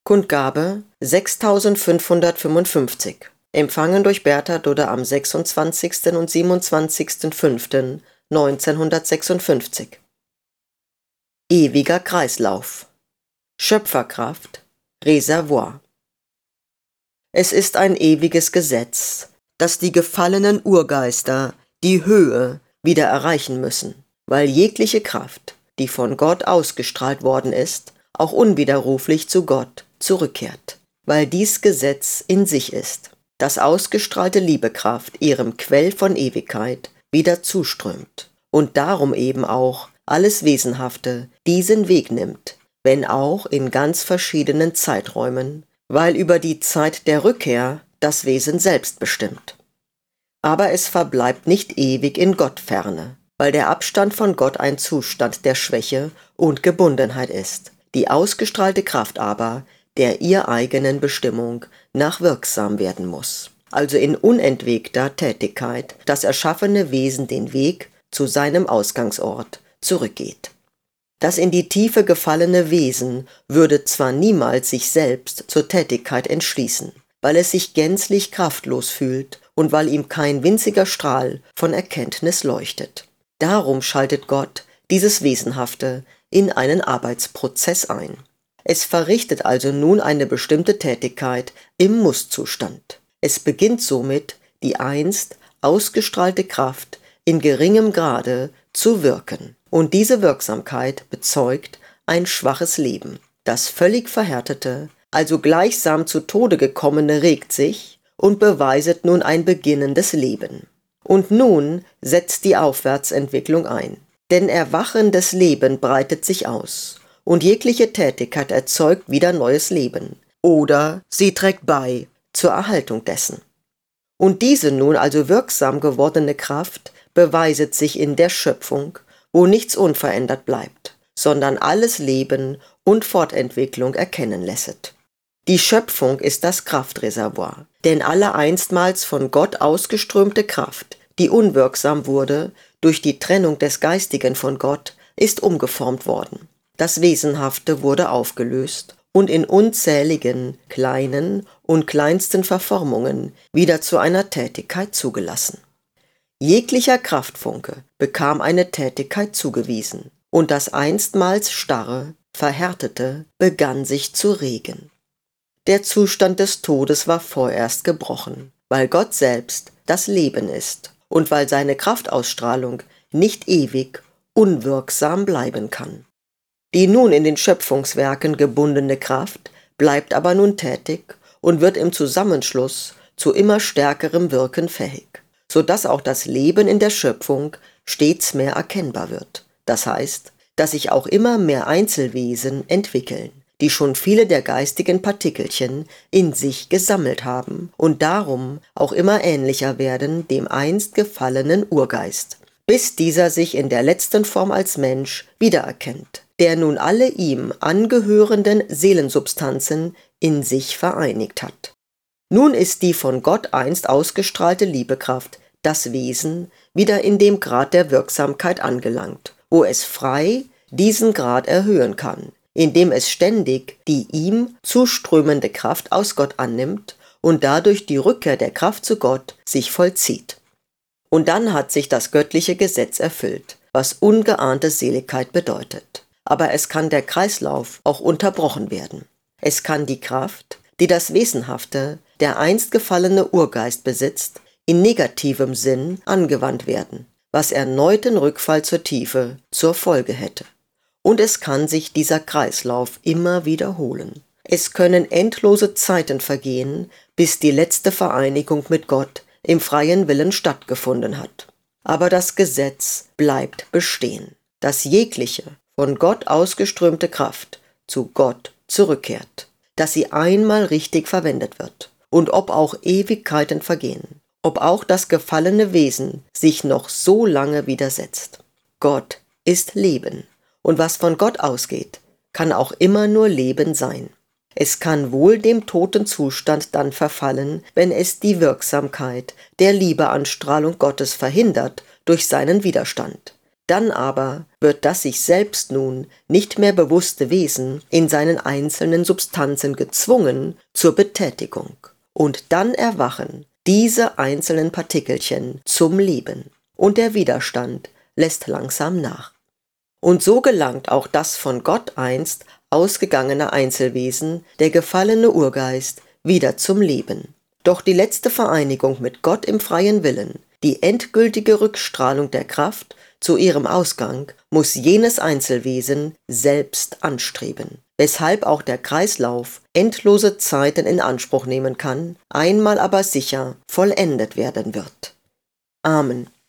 Kundgabe 6555, empfangen durch Bertha Dudde am 26. und 27.05.1956. Ewiger Kreislauf. Schöpferkraft. Reservoir. Es ist ein ewiges Gesetz, dass die gefallenen Urgeister die Höhe wieder erreichen müssen, weil jegliche Kraft, die von Gott ausgestrahlt worden ist, auch unwiderruflich zu Gott zurückkehrt, weil dies Gesetz in sich ist, dass ausgestrahlte Liebekraft ihrem Quell von Ewigkeit wieder zuströmt und darum eben auch alles Wesenhafte diesen Weg nimmt, wenn auch in ganz verschiedenen Zeiträumen, weil über die Zeit der Rückkehr das Wesen selbst bestimmt. Aber es verbleibt nicht ewig in Gottferne, weil der Abstand von Gott ein Zustand der Schwäche und Gebundenheit ist, die ausgestrahlte Kraft aber der ihr eigenen Bestimmung nach wirksam werden muss. Also in unentwegter Tätigkeit das erschaffene Wesen den Weg zu seinem Ausgangsort zurückgeht. Das in die Tiefe gefallene Wesen würde zwar niemals sich selbst zur Tätigkeit entschließen, weil es sich gänzlich kraftlos fühlt und weil ihm kein winziger Strahl von Erkenntnis leuchtet. Darum schaltet Gott dieses Wesenhafte in einen Arbeitsprozess ein. Es verrichtet also nun eine bestimmte Tätigkeit im Musszustand. Es beginnt somit, die einst ausgestrahlte Kraft in geringem Grade zu wirken. Und diese Wirksamkeit bezeugt ein schwaches Leben. Das völlig verhärtete, also gleichsam zu Tode gekommene regt sich und beweiset nun ein beginnendes Leben. Und nun setzt die Aufwärtsentwicklung ein. Denn erwachendes Leben breitet sich aus und jegliche Tätigkeit erzeugt wieder neues Leben oder sie trägt bei zur Erhaltung dessen. Und diese nun also wirksam gewordene Kraft beweiset sich in der Schöpfung, wo nichts unverändert bleibt, sondern alles Leben und Fortentwicklung erkennen lässet. Die Schöpfung ist das Kraftreservoir, denn alle einstmals von Gott ausgeströmte Kraft, die unwirksam wurde durch die Trennung des Geistigen von Gott, ist umgeformt worden. Das Wesenhafte wurde aufgelöst und in unzähligen kleinen und kleinsten Verformungen wieder zu einer Tätigkeit zugelassen. Jeglicher Kraftfunke bekam eine Tätigkeit zugewiesen, und das einstmals Starre, Verhärtete begann sich zu regen. Der Zustand des Todes war vorerst gebrochen, weil Gott selbst das Leben ist und weil seine Kraftausstrahlung nicht ewig unwirksam bleiben kann. Die nun in den Schöpfungswerken gebundene Kraft bleibt aber nun tätig und wird im Zusammenschluss zu immer stärkerem Wirken fähig, sodass auch das Leben in der Schöpfung stets mehr erkennbar wird. Das heißt, dass sich auch immer mehr Einzelwesen entwickeln, die schon viele der geistigen Partikelchen in sich gesammelt haben und darum auch immer ähnlicher werden dem einst gefallenen Urgeist, bis dieser sich in der letzten Form als Mensch wiedererkennt, der nun alle ihm angehörenden Seelensubstanzen in sich vereinigt hat. Nun ist die von Gott einst ausgestrahlte Liebekraft, das Wesen, wieder in dem Grad der Wirksamkeit angelangt, wo es frei diesen Grad erhöhen kann, indem es ständig die ihm zuströmende Kraft aus Gott annimmt und dadurch die Rückkehr der Kraft zu Gott sich vollzieht. Und dann hat sich das göttliche Gesetz erfüllt, was ungeahnte Seligkeit bedeutet. Aber es kann der Kreislauf auch unterbrochen werden. Es kann die Kraft, die das Wesenhafte, der einst gefallene Urgeist besitzt, in negativem Sinn angewandt werden, was erneuten Rückfall zur Tiefe zur Folge hätte. Und es kann sich dieser Kreislauf immer wiederholen. Es können endlose Zeiten vergehen, bis die letzte Vereinigung mit Gott im freien Willen stattgefunden hat. Aber das Gesetz bleibt bestehen, dass jegliche von Gott ausgeströmte Kraft zu Gott zurückkehrt, dass sie einmal richtig verwendet wird. Und ob auch Ewigkeiten vergehen, ob auch das gefallene Wesen sich noch so lange widersetzt. Gott ist Leben, und was von Gott ausgeht, kann auch immer nur Leben sein. Es kann wohl dem toten Zustand dann verfallen, wenn es die Wirksamkeit der Liebeanstrahlung Gottes verhindert durch seinen Widerstand. Dann aber wird das sich selbst nun nicht mehr bewusste Wesen in seinen einzelnen Substanzen gezwungen zur Betätigung. Und dann erwachen diese einzelnen Partikelchen zum Leben und der Widerstand lässt langsam nach. Und so gelangt auch das von Gott einst ausgegangene Einzelwesen, der gefallene Urgeist, wieder zum Leben. Doch die letzte Vereinigung mit Gott im freien Willen, die endgültige Rückstrahlung der Kraft zu ihrem Ausgang, muss jenes Einzelwesen selbst anstreben, weshalb auch der Kreislauf endlose Zeiten in Anspruch nehmen kann, einmal aber sicher vollendet werden wird. Amen.